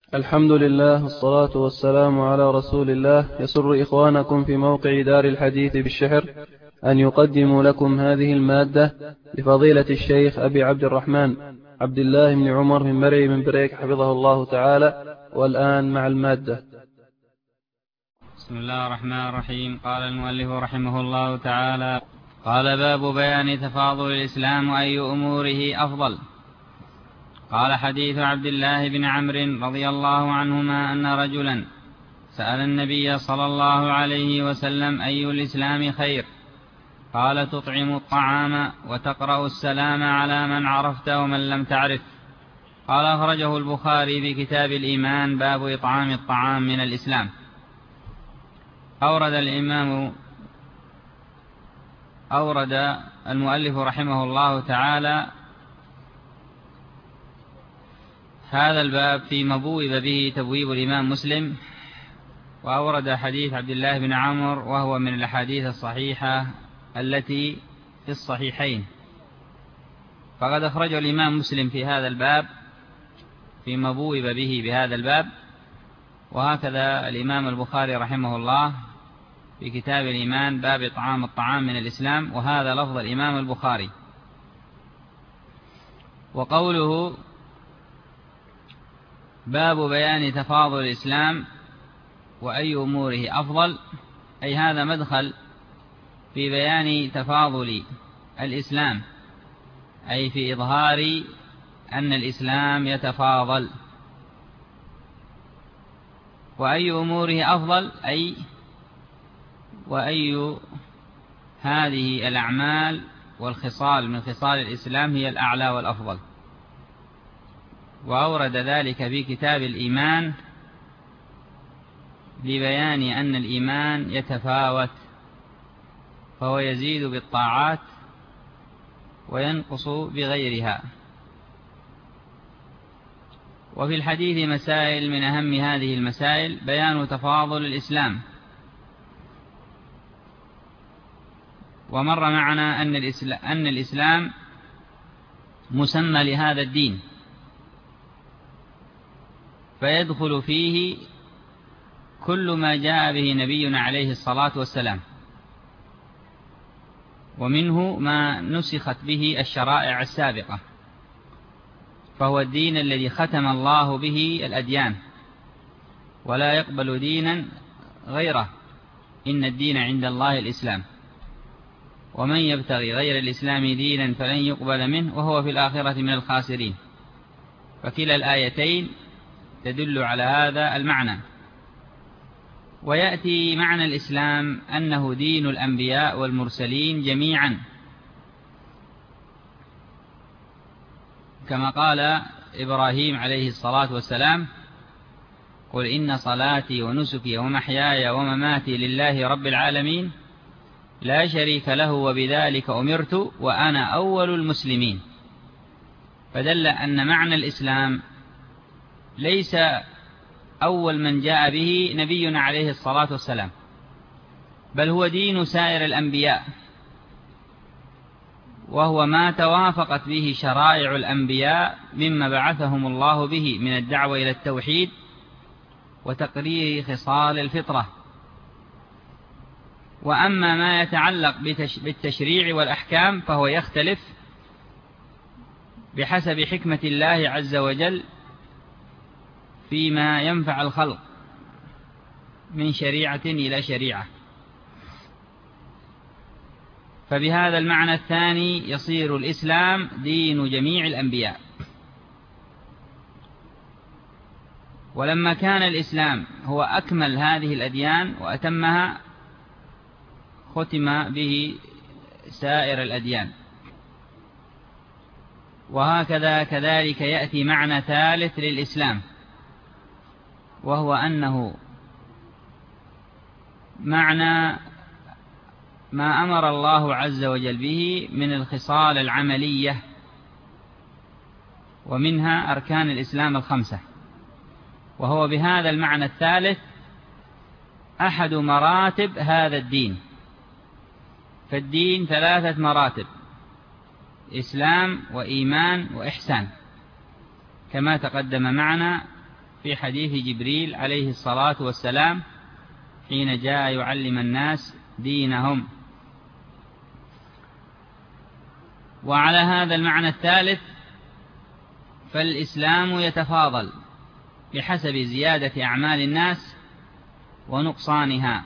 الحمد لله والصلاة والسلام على رسول الله. يسر إخوانكم في موقع دار الحديث بالشحر أن يقدموا لكم هذه المادة لفضيلة الشيخ أبي عبد الرحمن عبد الله بن عمر من مرعي من بريك حفظه الله تعالى. والآن مع المادة. بسم الله الرحمن الرحيم. قال المؤلف رحمه الله تعالى: قال: باب بيان تفاضل الإسلام وأي أموره أفضل. قال: حديث عبد الله بن عمرو رضي الله عنهما أن رجلا سأل النبي صلى الله عليه وسلم: أي الإسلام خير؟ قال: تطعم الطعام وتقرأ السلام على من عرفت ومن لم تعرف. قال: أخرجه البخاري في كتاب الإيمان باب إطعام الطعام من الإسلام. أورد المؤلف رحمه الله تعالى هذا الباب فيما بوب به تبويب الإمام مسلم، وأورد حديث عبد الله بن عمرو وهو من الأحاديث الصحيحة التي في الصحيحين، فقد أخرجه الإمام مسلم في هذا الباب فيما بوب به بهذا الباب، وهكذا الإمام البخاري رحمه الله في كتاب الإيمان باب إطعام الطعام من الإسلام، وهذا لفظ الإمام البخاري. وقوله باب بيان تفاضل الإسلام وأي أموره أفضل، أي هذا مدخل في بيان تفاضل الإسلام، أي في إظهار أن الإسلام يتفاضل. وأي أموره أفضل، أي وأي هذه الأعمال والخصال من خصال الإسلام هي الأعلى والأفضل. وأورد ذلك في كتاب الإيمان لبيان أن الإيمان يتفاوت، فهو يزيد بالطاعات وينقص بغيرها. وفي الحديث مسائل، من أهم هذه المسائل بيان تفاضل الإسلام. ومر معنا أن الإسلام مسمى لهذا الدين، فيدخل فيه كل ما جاء به نبينا عليه الصلاة والسلام، ومنه ما نسخت به الشرائع السابقة، فهو الدين الذي ختم الله به الأديان، ولا يقبل دينا غيره، إن الدين عند الله الإسلام، ومن يبتغي غير الإسلام دينا فلن يقبل منه وهو في الآخرة من الخاسرين. فكلا الآيتين تدل على هذا المعنى. ويأتي معنى الإسلام أنه دين الأنبياء والمرسلين جميعا، كما قال إبراهيم عليه الصلاة والسلام: قل إن صلاتي ونسكي ومحياي ومماتي لله رب العالمين لا شريك له وبذلك أمرت وأنا أول المسلمين. فدل أن معنى الإسلام ليس أول من جاء به نبينا عليه الصلاة والسلام، بل هو دين سائر الأنبياء، وهو ما توافقت به شرائع الأنبياء مما بعثهم الله به من الدعوة إلى التوحيد وتقرير خصال الفطرة. وأما ما يتعلق بالتشريع والأحكام فهو يختلف بحسب حكمة الله عز وجل فيما ينفع الخلق من شريعة إلى شريعة. فبهذا المعنى الثاني يصير الإسلام دين جميع الأنبياء. ولما كان الإسلام هو أكمل هذه الأديان وأتمها، ختم به سائر الأديان. وهكذا كذلك يأتي معنى ثالث للإسلام، وهو أنه معنى ما أمر الله عز وجل به من الخصال العملية، ومنها أركان الإسلام الخمسة. وهو بهذا المعنى الثالث أحد مراتب هذا الدين. فالدين ثلاثة مراتب: إسلام وإيمان وإحسان، كما تقدم معنا في حديث جبريل عليه الصلاة والسلام حين جاء يعلم الناس دينهم. وعلى هذا المعنى الثالث فالإسلام يتفاضل بحسب زيادة أعمال الناس ونقصانها.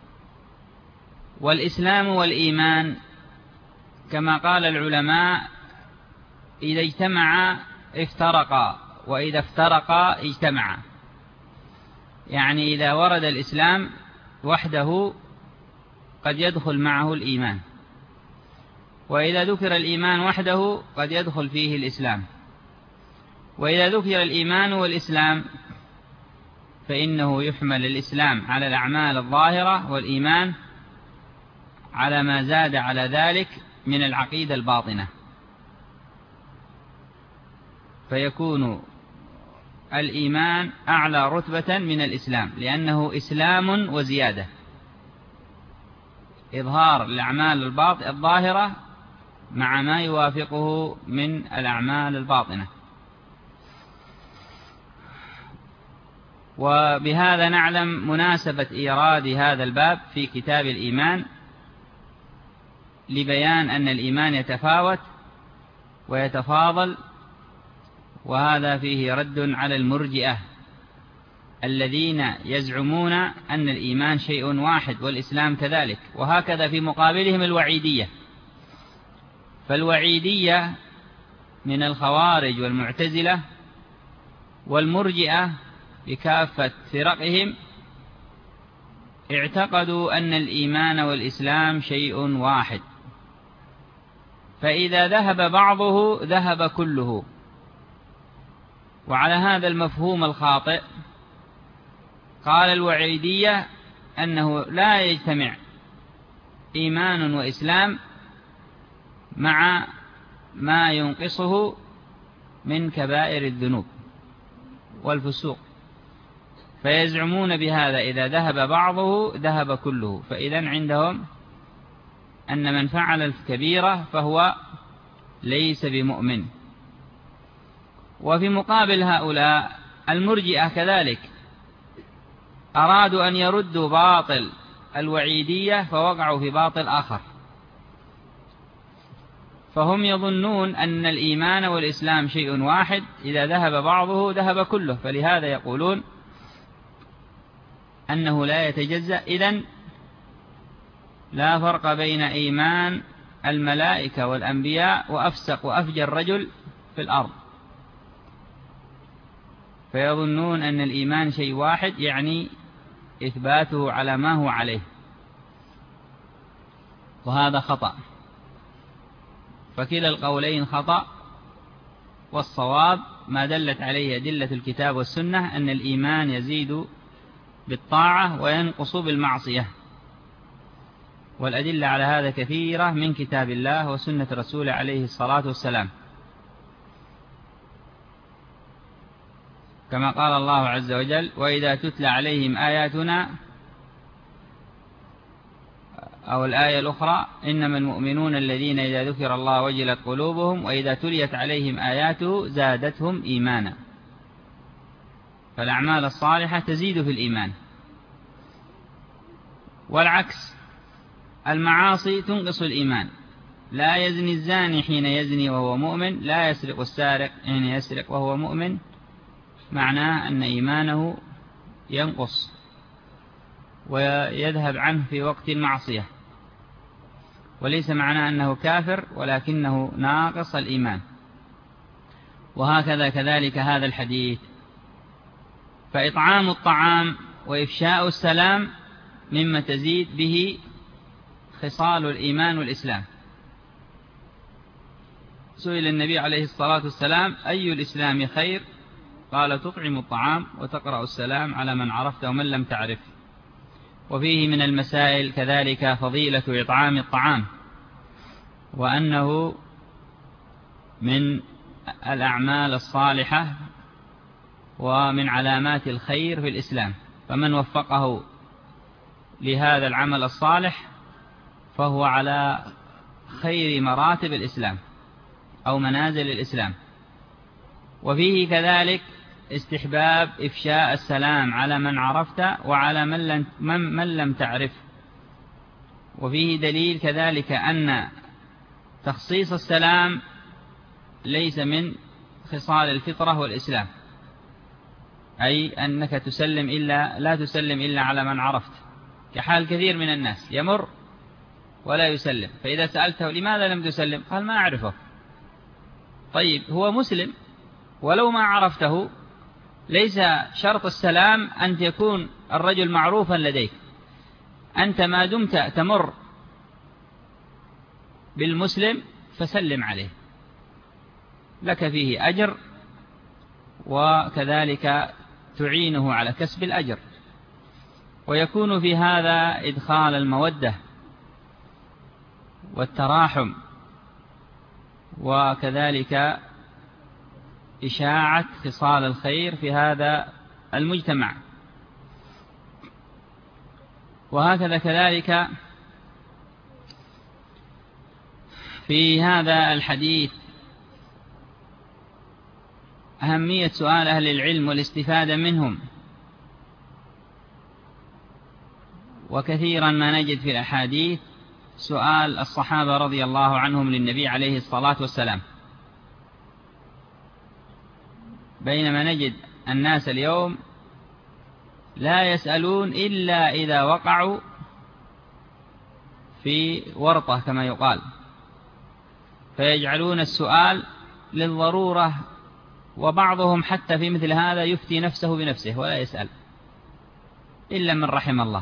والإسلام والإيمان كما قال العلماء إذا اجتمعا افترقا، وإذا افترقا اجتمعا. يعني إذا ورد الإسلام وحده قد يدخل معه الإيمان، وإذا ذكر الإيمان وحده قد يدخل فيه الإسلام، وإذا ذكر الإيمان والإسلام فإنه يحمل الإسلام على الأعمال الظاهرة، والإيمان على ما زاد على ذلك من العقيدة الباطنة، فيكون الإيمان أعلى رتبة من الإسلام، لأنه إسلام وزيادة، إظهار الأعمال الظاهرة مع ما يوافقه من الأعمال الباطنة. وبهذا نعلم مناسبة إيراد هذا الباب في كتاب الإيمان لبيان أن الإيمان يتفاوت ويتفاضل، وهذا فيه رد على المرجئة الذين يزعمون أن الإيمان شيء واحد والإسلام كذلك، وهكذا في مقابلهم الوعيدية. فالوعيدية من الخوارج والمعتزلة والمرجئة بكافة فرقهم اعتقدوا أن الإيمان والإسلام شيء واحد، فإذا ذهب بعضه ذهب كله. وعلى هذا المفهوم الخاطئ قال الوعيدية أنه لا يجتمع إيمان وإسلام مع ما ينقصه من كبائر الذنوب والفسوق، فيزعمون بهذا إذا ذهب بعضه ذهب كله، فإذا عندهم أن من فعل الكبيرة فهو ليس بمؤمن. وفي مقابل هؤلاء المرجئة كذلك أرادوا أن يردوا باطل الوعيدية فوقعوا في باطل آخر، فهم يظنون أن الإيمان والإسلام شيء واحد، إذا ذهب بعضه ذهب كله، فلهذا يقولون أنه لا يتجزأ. إذن لا فرق بين إيمان الملائكة والأنبياء وأفسق وأفجر رجل في الأرض، فيظنون أن الإيمان شيء واحد، يعني إثباته على ما هو عليه، وهذا خطأ. فكلا القولين خطأ، والصواب ما دلت عليه أدلة الكتاب والسنة أن الإيمان يزيد بالطاعة وينقص بالمعصية، والأدلة على هذا كثيرة من كتاب الله وسنة رسوله عليه الصلاة والسلام، كما قال الله عز وجل: وإذا تتلى عليهم آياتنا، أو الآية الأخرى: إنما المؤمنون الذين إذا ذكر الله وجلت قلوبهم وإذا تليت عليهم آياته زادتهم إيمانا. فالأعمال الصالحة تزيد في الإيمان، والعكس المعاصي تنقص الإيمان. لا يزني الزاني حين يزني وهو مؤمن، لا يسرق السارق حين يسرق وهو مؤمن، معناه أن إيمانه ينقص ويذهب عنه في وقت المعصية، وليس معناه أنه كافر، ولكنه ناقص الإيمان. وهكذا كذلك هذا الحديث. فإطعام الطعام وإفشاء السلام مما تزيد به خصال الإيمان والإسلام. سئل النبي عليه الصلاة والسلام: أي الإسلام خير؟ قال: تطعم الطعام وتقرأ السلام على من عرفت ومن لم تعرف. وفيه من المسائل كذلك فضيلة إطعام الطعام، وأنه من الأعمال الصالحة ومن علامات الخير في الإسلام، فمن وفقه لهذا العمل الصالح فهو على خير مراتب الإسلام أو منازل الإسلام. وفيه كذلك استحباب إفشاء السلام على من عرفت وعلى من لم تعرف. وفيه دليل كذلك أن تخصيص السلام ليس من خصال الفطرة والإسلام، أي أنك لا تسلم إلا على من عرفت، كحال كثير من الناس يمر ولا يسلم، فإذا سألته لماذا لم تسلم قال ما أعرفه. طيب هو مسلم ولو ما عرفته، ليس شرط السلام أن يكون الرجل معروفا لديك، أنت ما دمت تمر بالمسلم فسلم عليه، لك فيه أجر، وكذلك تعينه على كسب الأجر، ويكون في هذا إدخال المودة والتراحم، وكذلك إشاعة خصال الخير في هذا المجتمع. وهكذا كذلك في هذا الحديث أهمية سؤال أهل العلم والاستفادة منهم، وكثيرا ما نجد في الأحاديث سؤال الصحابة رضي الله عنهم للنبي عليه الصلاة والسلام، بينما نجد الناس اليوم لا يسألون إلا إذا وقعوا في ورطة كما يقال، فيجعلون السؤال للضرورة، وبعضهم حتى في مثل هذا يفتي نفسه بنفسه ولا يسأل إلا من رحم الله،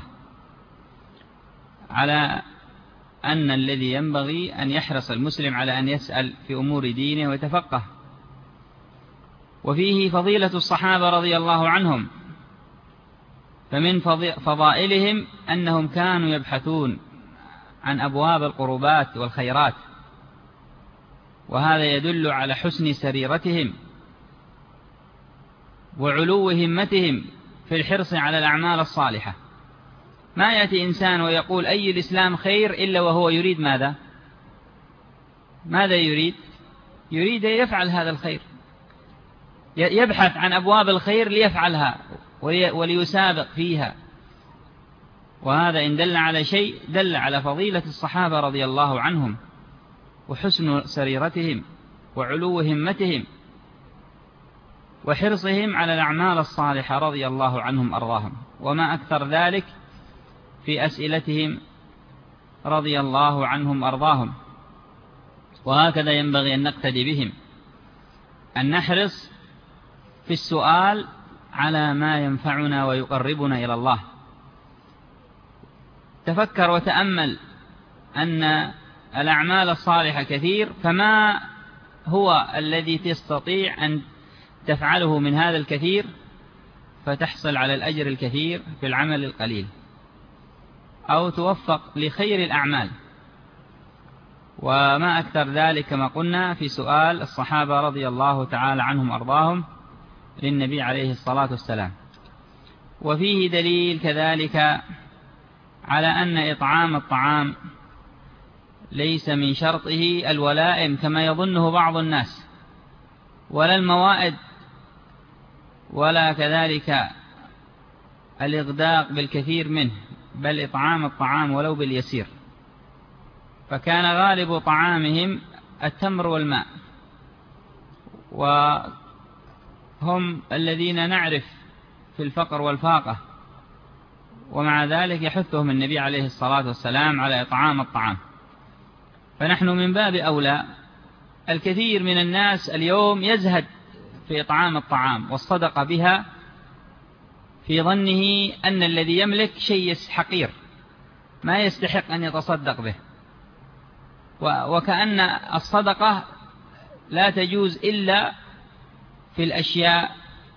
على أن الذي ينبغي أن يحرص المسلم على أن يسأل في أمور دينه ويتفقه. وفيه فضيلة الصحابة رضي الله عنهم، فمن فضائلهم أنهم كانوا يبحثون عن أبواب القربات والخيرات، وهذا يدل على حسن سريرتهم وعلو همتهم في الحرص على الأعمال الصالحة. ما يأتي إنسان ويقول أي الإسلام خير إلا وهو يريد ماذا يريد؟ يريد يفعل هذا الخير، يبحث عن أبواب الخير ليفعلها وليسابق فيها. وهذا إن دل على شيء دل على فضيلة الصحابة رضي الله عنهم وحسن سريرتهم وعلو همتهم وحرصهم على الأعمال الصالحة رضي الله عنهم أرضاهم، وما أكثر ذلك في أسئلتهم رضي الله عنهم أرضاهم. وهكذا ينبغي أن نقتدي بهم، أن نحرص في السؤال على ما ينفعنا ويقربنا إلى الله. تفكر وتأمل أن الأعمال الصالحة كثير، فما هو الذي تستطيع أن تفعله من هذا الكثير فتحصل على الأجر الكثير في العمل القليل، أو توفق لخير الأعمال؟ وما أكثر ذلك كما قلنا في سؤال الصحابة رضي الله تعالى عنهم أرضاهم للنبي عليه الصلاة والسلام. وفيه دليل كذلك على أن إطعام الطعام ليس من شرطه الولائم كما يظنه بعض الناس، ولا الموائد، ولا كذلك الإغداق بالكثير منه، بل إطعام الطعام ولو باليسير. فكان غالب طعامهم التمر والماء، وهم الذين نعرف في الفقر والفاقة، ومع ذلك يحثهم النبي عليه الصلاة والسلام على إطعام الطعام. فنحن من باب أولى. الكثير من الناس اليوم يزهد في إطعام الطعام والصدقة بها، في ظنه أن الذي يملك شيء حقير ما يستحق أن يتصدق به، وكأن الصدقة لا تجوز إلا في الأشياء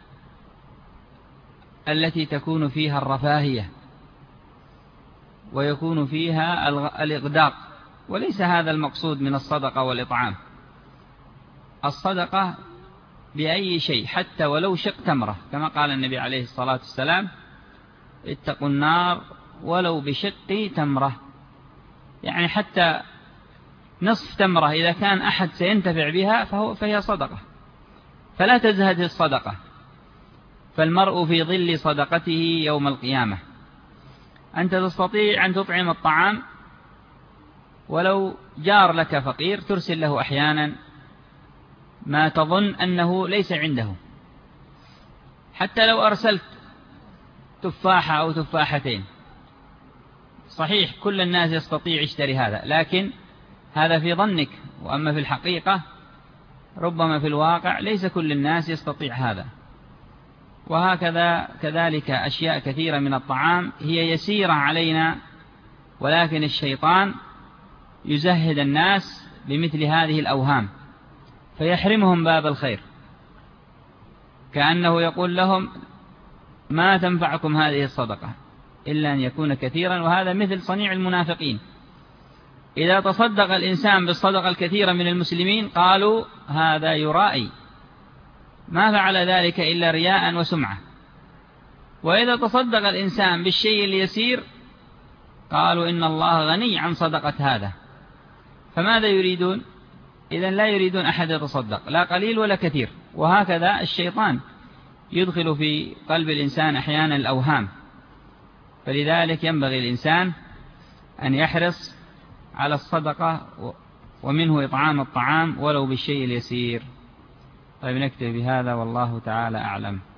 التي تكون فيها الرفاهية ويكون فيها الإغداق، وليس هذا المقصود من الصدقة والإطعام. الصدقة بأي شيء، حتى ولو شق تمرة، كما قال النبي عليه الصلاة والسلام: اتقوا النار ولو بشق تمرة، يعني حتى نصف تمرة إذا كان أحد سينتفع بها فهي صدقة، فلا تزهد الصدقة. فالمرء في ظل صدقته يوم القيامة. أنت تستطيع أن تطعم الطعام، ولو جار لك فقير ترسل له أحيانا ما تظن أنه ليس عنده، حتى لو أرسلت تفاحة أو تفاحتين، صحيح كل الناس يستطيع يشتري هذا، لكن هذا في ظنك، وأما في الحقيقة ربما في الواقع ليس كل الناس يستطيع هذا. وهكذا كذلك أشياء كثيرة من الطعام هي يسيرة علينا، ولكن الشيطان يزهد الناس بمثل هذه الأوهام فيحرمهم باب الخير، كأنه يقول لهم ما تنفعكم هذه الصدقة إلا أن يكون كثيرا. وهذا مثل صنيع المنافقين، إذا تصدق الإنسان بالصدقة الكثيرة من المسلمين قالوا هذا يرائي، ما فعل ذلك إلا رياء وسمعة. وإذا تصدق الإنسان بالشيء اليسير قالوا إن الله غني عن صدقة هذا. فماذا يريدون؟ إذن لا يريدون أحد يتصدق، لا قليل ولا كثير. وهكذا الشيطان يدخل في قلب الإنسان أحيانا الأوهام. فلذلك ينبغي الإنسان أن يحرص على الصدقة، ومنه إطعام الطعام ولو بالشيء اليسير. طيب نكتفي بهذا، والله تعالى أعلم.